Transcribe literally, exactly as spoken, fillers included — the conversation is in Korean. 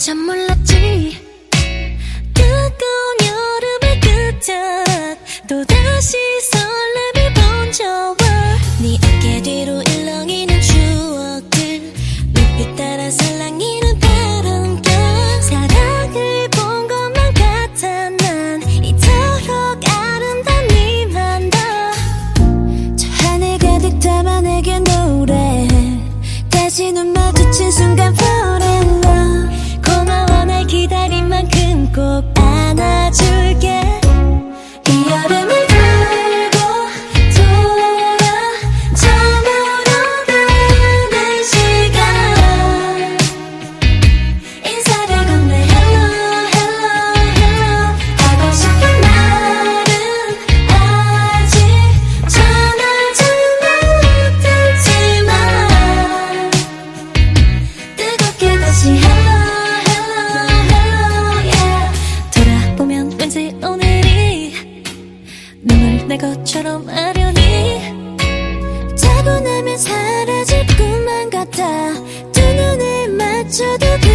참 몰랐지. 뜨거운 여름의 끝에 또다시 설렘이 번져와 네 어깨 뒤로 일렁이는 추억들 눈빛 따라 살랑이는 바람결 사랑을 본 것만 같아 난 이토록 아름다운 네만 더 저 하늘 가득 담아 내게 노래 다시 눈 마주친 순간 fall in love 고마워 날 기다린 만큼 꼭 안아줄게 이 여름을 달고 돌아 처음으로 가는 시간 인사를 건네 hello hello hello 하고 싶은 말은 아직 전하지 못했지만 뜨겁게 다시 hello hello hello yeah 돌아보면 왠지 오늘이 눈물 내 것처럼 아련히 자고 나면 사라질 꿈만 같아 두 눈을 맞춰도